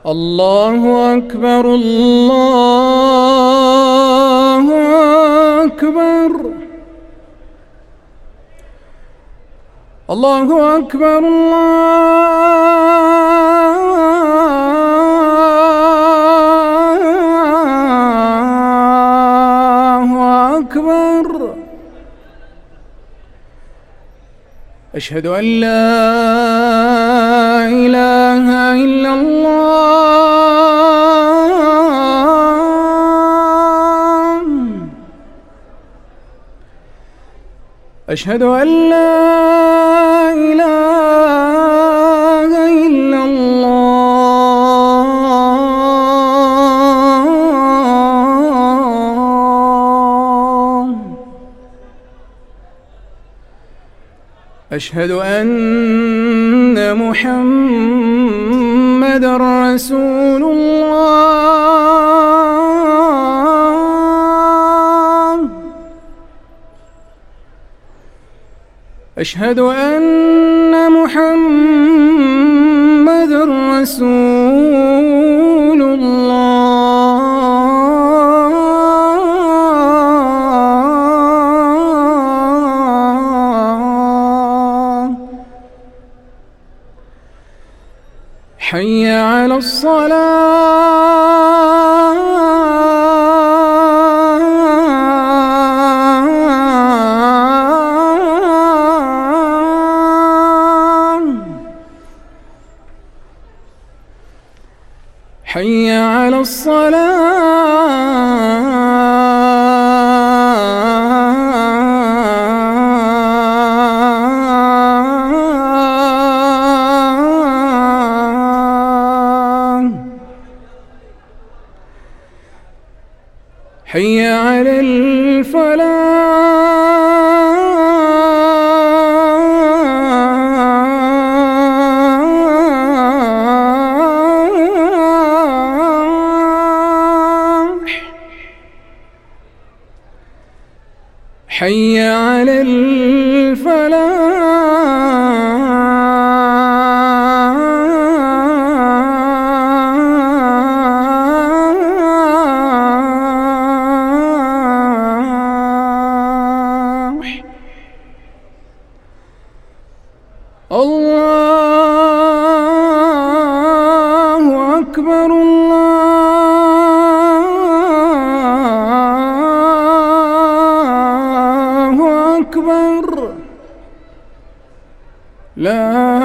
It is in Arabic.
الله أكبر الله أكبر الله أكبر الله أكبر. أشهد أن لا إله إلا الله. أشهد أن لا إله إلا الله. أشهد أن محمدًا رسول الله. أشهد أن محمدًا رسول الله. حي على الصلاة. حي على الصلاة. حي على الفلاح. حي على الفلاح. الله أكبر الله أكبر. لا